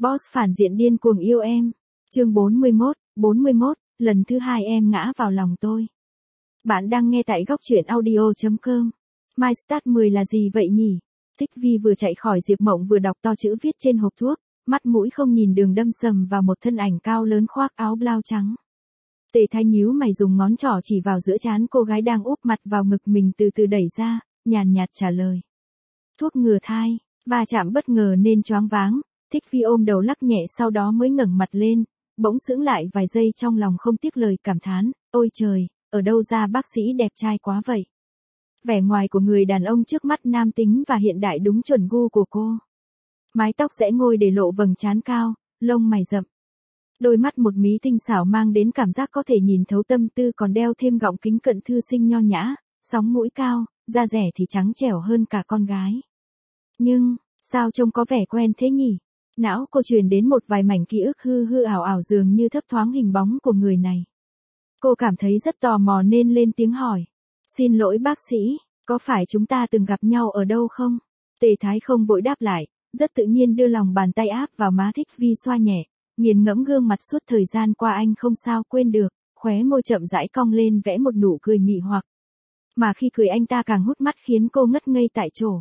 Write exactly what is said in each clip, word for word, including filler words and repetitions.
Boss phản diện điên cuồng yêu em. Chương bốn mươi mốt, bốn mươi mốt, lần thứ hai em ngã vào lòng tôi. Bạn đang nghe tại góc truyện audio chấm com. My Start mười là gì vậy nhỉ? Tích Vi vừa chạy khỏi Diệp Mộng vừa đọc to chữ viết trên hộp thuốc, mắt mũi không nhìn đường đâm sầm vào một thân ảnh cao lớn khoác áo blau trắng. Tề Thái nhíu mày dùng ngón trỏ chỉ vào giữa trán cô gái đang úp mặt vào ngực mình từ từ đẩy ra, nhàn nhạt trả lời. Thuốc ngừa thai, va chạm bất ngờ nên choáng váng, Thích Vi ôm đầu lắc nhẹ sau đó mới ngẩng mặt lên, bỗng sững lại vài giây trong lòng không tiếc lời cảm thán, ôi trời, ở đâu ra bác sĩ đẹp trai quá vậy. Vẻ ngoài của người đàn ông trước mắt nam tính và hiện đại đúng chuẩn gu của cô. Mái tóc rẽ ngôi để lộ vầng trán cao, lông mày rậm. Đôi mắt một mí tinh xảo mang đến cảm giác có thể nhìn thấu tâm tư còn đeo thêm gọng kính cận thư sinh nho nhã, sóng mũi cao, da rẻ thì trắng trẻo hơn cả con gái. Nhưng, sao trông có vẻ quen thế nhỉ? Não cô truyền đến một vài mảnh ký ức hư hư ảo ảo dường như thấp thoáng hình bóng của người này. Cô cảm thấy rất tò mò nên lên tiếng hỏi. Xin lỗi bác sĩ, có phải chúng ta từng gặp nhau ở đâu không? Tề Thái không vội đáp lại, rất tự nhiên đưa lòng bàn tay áp vào má Thích Vi xoa nhẹ, nghiền ngẫm gương mặt suốt thời gian qua anh không sao quên được, khóe môi chậm rãi cong lên vẽ một nụ cười mị hoặc. Mà khi cười anh ta càng hút mắt khiến cô ngất ngây tại chỗ.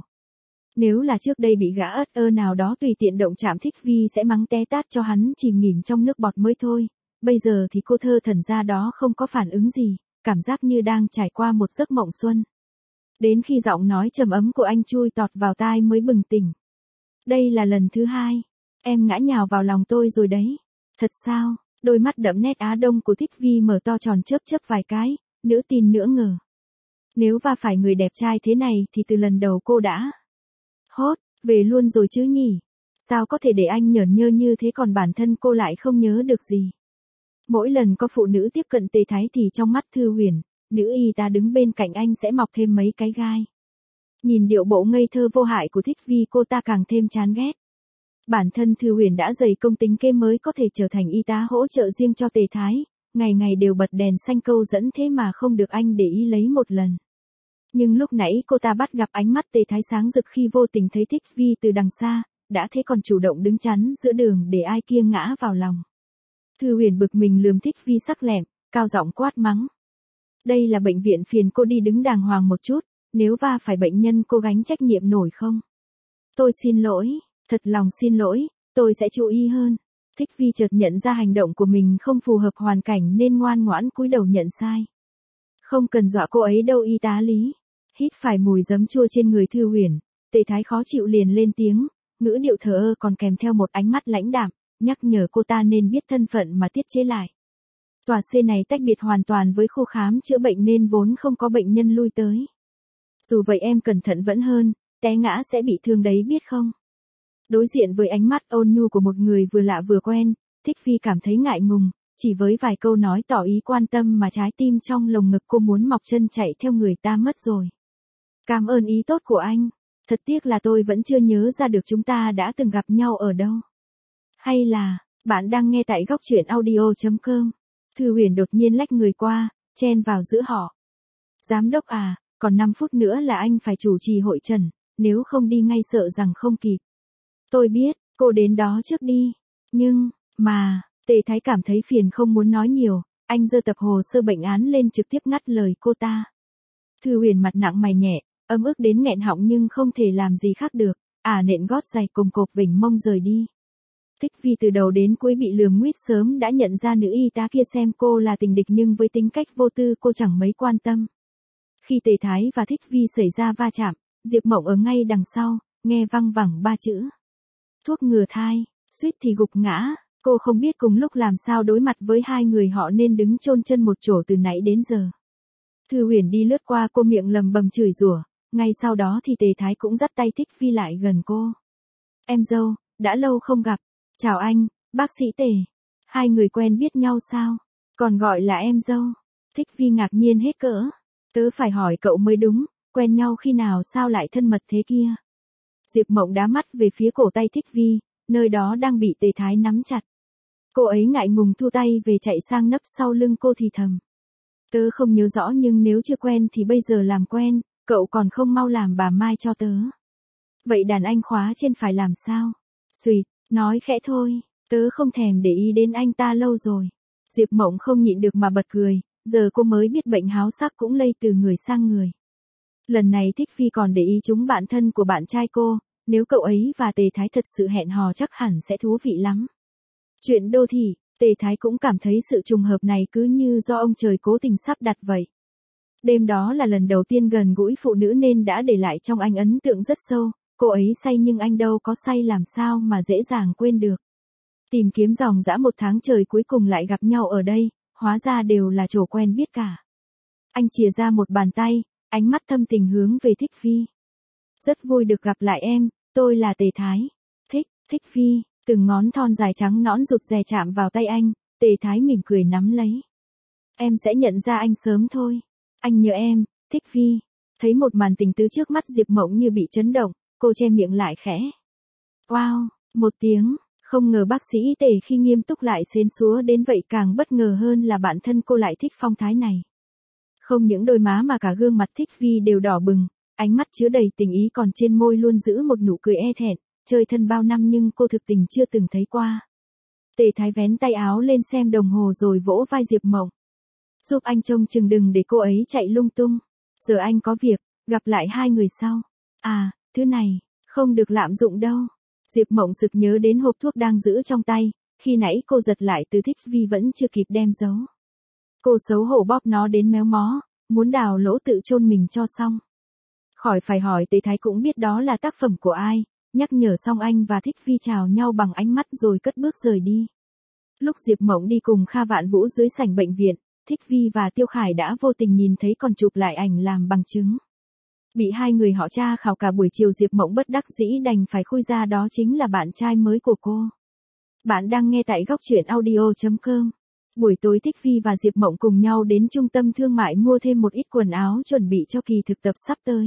Nếu là trước đây bị gã ớt ơ nào đó tùy tiện động chạm Thích Vi sẽ mắng té tát cho hắn chìm nghỉm trong nước bọt mới thôi, bây giờ thì cô thơ thần ra đó không có phản ứng gì, cảm giác như đang trải qua một giấc mộng xuân. Đến khi giọng nói trầm ấm của anh chui tọt vào tai mới bừng tỉnh. Đây là lần thứ hai, em ngã nhào vào lòng tôi rồi đấy. Thật sao? Đôi mắt đậm nét Á Đông của Thích Vi mở to tròn chớp chớp vài cái, nửa tin nửa ngờ. Nếu va phải người đẹp trai thế này thì từ lần đầu cô đã hốt, về luôn rồi chứ nhỉ? Sao có thể để anh nhởn nhơ như thế còn bản thân cô lại không nhớ được gì? Mỗi lần có phụ nữ tiếp cận Tề Thái thì trong mắt Thư Huyền, nữ y tá đứng bên cạnh anh sẽ mọc thêm mấy cái gai. Nhìn điệu bộ ngây thơ vô hại của Thích Vi cô ta càng thêm chán ghét. Bản thân Thư Huyền đã dày công tính kế mới có thể trở thành y tá hỗ trợ riêng cho Tề Thái, ngày ngày đều bật đèn xanh câu dẫn thế mà không được anh để ý lấy một lần. Nhưng lúc nãy cô ta bắt gặp ánh mắt Tề Thái sáng rực khi vô tình thấy Thích Vi từ đằng xa, đã thế còn chủ động đứng chắn giữa đường để ai kia ngã vào lòng. Thư Huyền bực mình lườm Thích Vi sắc lẹm, cao giọng quát mắng. Đây là bệnh viện phiền cô đi đứng đàng hoàng một chút, nếu va phải bệnh nhân cô gánh trách nhiệm nổi không? Tôi xin lỗi, thật lòng xin lỗi, tôi sẽ chú ý hơn. Thích Vi chợt nhận ra hành động của mình không phù hợp hoàn cảnh nên ngoan ngoãn cúi đầu nhận sai. Không cần dọa cô ấy đâu y tá Lý. Hít phải mùi giấm chua trên người Thư Huyền, Tề Thái khó chịu liền lên tiếng, ngữ điệu thờ ơ còn kèm theo một ánh mắt lãnh đạm, nhắc nhở cô ta nên biết thân phận mà tiết chế lại. Tòa C này tách biệt hoàn toàn với khu khám chữa bệnh nên vốn không có bệnh nhân lui tới. Dù vậy em cẩn thận vẫn hơn, té ngã sẽ bị thương đấy biết không? Đối diện với ánh mắt ôn nhu của một người vừa lạ vừa quen, Thích Vi cảm thấy ngại ngùng, chỉ với vài câu nói tỏ ý quan tâm mà trái tim trong lồng ngực cô muốn mọc chân chạy theo người ta mất rồi. Cảm ơn ý tốt của anh, thật tiếc là tôi vẫn chưa nhớ ra được chúng ta đã từng gặp nhau ở đâu. Hay là, bạn đang nghe tại góc truyện audio chấm com. Thư Huyền đột nhiên lách người qua, chen vào giữa họ. Giám đốc à, còn năm phút nữa là anh phải chủ trì hội trần, nếu không đi ngay sợ rằng không kịp. Tôi biết, cô đến đó trước đi. Nhưng, mà, Tề Thái cảm thấy phiền không muốn nói nhiều, anh giơ tập hồ sơ bệnh án lên trực tiếp ngắt lời cô ta. Thư Huyền mặt nặng mày nhẹ, ấm ức đến nghẹn họng nhưng không thể làm gì khác được, à nện gót giày cùng cộp vỉnh mông rời đi. Thích Vi từ đầu đến cuối bị lườm nguýt sớm đã nhận ra nữ y tá kia xem cô là tình địch nhưng với tính cách vô tư cô chẳng mấy quan tâm. Khi Tề Thái và Thích Vi xảy ra va chạm, Diệp Mộng ở ngay đằng sau, nghe văng vẳng ba chữ. Thuốc ngừa thai, suýt thì gục ngã, cô không biết cùng lúc làm sao đối mặt với hai người họ nên đứng chôn chân một chỗ từ nãy đến giờ. Thư Huyền đi lướt qua cô miệng lầm bầm chửi rủa, ngay sau đó thì Tề Thái cũng dắt tay Thích Vi lại gần cô. Em dâu, đã lâu không gặp. Chào anh, bác sĩ Tề. Hai người quen biết nhau sao? Còn gọi là em dâu. Thích Vi ngạc nhiên hết cỡ. Tớ phải hỏi cậu mới đúng, quen nhau khi nào sao lại thân mật thế kia? Diệp Mộng đá mắt về phía cổ tay Thích Vi, nơi đó đang bị Tề Thái nắm chặt. Cô ấy ngại ngùng thu tay về chạy sang nấp sau lưng cô thì thầm. Tớ không nhớ rõ nhưng nếu chưa quen thì bây giờ làm quen, cậu còn không mau làm bà Mai cho tớ. Vậy đàn anh khóa trên phải làm sao? Xùyt, Nói khẽ thôi, tớ không thèm để ý đến anh ta lâu rồi. Diệp Mộng không nhịn được mà bật cười, giờ cô mới biết bệnh háo sắc cũng lây từ người sang người. Lần này Thích Phi còn để ý chúng bạn thân của bạn trai cô, nếu cậu ấy và Tề Thái thật sự hẹn hò chắc hẳn sẽ thú vị lắm. Chuyện đô thị, Tề Thái cũng cảm thấy sự trùng hợp này cứ như do ông trời cố tình sắp đặt vậy. Đêm đó là lần đầu tiên gần gũi phụ nữ nên đã để lại trong anh ấn tượng rất sâu, cô ấy say nhưng anh đâu có say làm sao mà dễ dàng quên được. Tìm kiếm dòng dã một tháng trời cuối cùng lại gặp nhau ở đây, hóa ra đều là chỗ quen biết cả. Anh chìa ra một bàn tay, ánh mắt thâm tình hướng về Thích Phi. Rất vui được gặp lại em, tôi là Tề Thái. Thích, Thích Phi, từng ngón thon dài trắng nõn rụt rè chạm vào tay anh, Tề Thái mỉm cười nắm lấy. Em sẽ nhận ra anh sớm thôi. Anh nhớ em, Thích Phi. Thấy một màn tình tứ trước mắt Diệp Mộng như bị chấn động, cô che miệng lại khẽ. Wow, một tiếng, không ngờ bác sĩ Tề khi nghiêm túc lại xến xúa đến vậy, càng bất ngờ hơn là bản thân cô lại thích phong thái này. Không những đôi má mà cả gương mặt Thích Phi đều đỏ bừng, ánh mắt chứa đầy tình ý còn trên môi luôn giữ một nụ cười e thẹn, chơi thân bao năm nhưng cô thực tình chưa từng thấy qua. Tề Thái vén tay áo lên xem đồng hồ rồi vỗ vai Diệp Mộng. Giúp anh trông chừng đừng để cô ấy chạy lung tung. Giờ anh có việc, gặp lại hai người sau. À, thứ này, không được lạm dụng đâu. Diệp Mộng sực nhớ đến hộp thuốc đang giữ trong tay, khi nãy cô giật lại từ Thích Phi vẫn chưa kịp đem giấu. Cô xấu hổ bóp nó đến méo mó, muốn đào lỗ tự chôn mình cho xong. Khỏi phải hỏi, Tề Thái cũng biết đó là tác phẩm của ai, nhắc nhở xong anh và Thích Phi chào nhau bằng ánh mắt rồi cất bước rời đi. Lúc Diệp Mộng đi cùng Kha Vạn Vũ dưới sảnh bệnh viện, Thích Phi và Tiêu Khải đã vô tình nhìn thấy còn chụp lại ảnh làm bằng chứng. Bị hai người họ tra khảo cả buổi chiều, Diệp Mộng bất đắc dĩ đành phải khui ra đó chính là bạn trai mới của cô. Bạn đang nghe tại góc truyện audio chấm com. Buổi tối Thích Phi và Diệp Mộng cùng nhau đến trung tâm thương mại mua thêm một ít quần áo chuẩn bị cho kỳ thực tập sắp tới.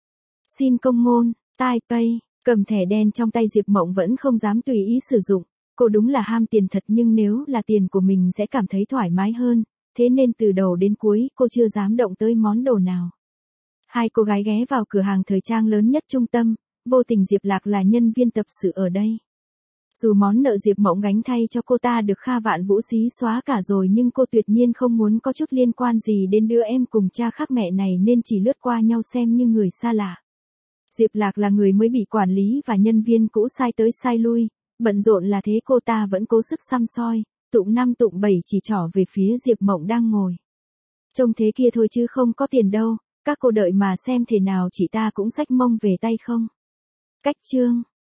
Xin công môn, Taipei, cầm thẻ đen trong tay Diệp Mộng vẫn không dám tùy ý sử dụng. Cô đúng là ham tiền thật, nhưng nếu là tiền của mình sẽ cảm thấy thoải mái hơn, thế nên từ đầu đến cuối cô chưa dám động tới món đồ nào. Hai cô gái ghé vào cửa hàng thời trang lớn nhất trung tâm, vô tình Diệp Lạc là nhân viên tập sự ở đây. Dù món nợ Diệp Mộng gánh thay cho cô ta được Kha Vạn Vũ xí xóa cả rồi, nhưng cô tuyệt nhiên không muốn có chút liên quan gì đến đứa em cùng cha khác mẹ này nên chỉ lướt qua nhau xem như người xa lạ. Diệp Lạc là người mới bị quản lý và nhân viên cũ sai tới sai lui, bận rộn là thế cô ta vẫn cố sức săm soi, tụng năm tụng bảy chỉ trỏ về phía Diệp Mộng đang ngồi. Trông thế kia thôi chứ không có tiền đâu, các cô đợi mà xem thế nào chị ta cũng xách mông về tay không. Cách chương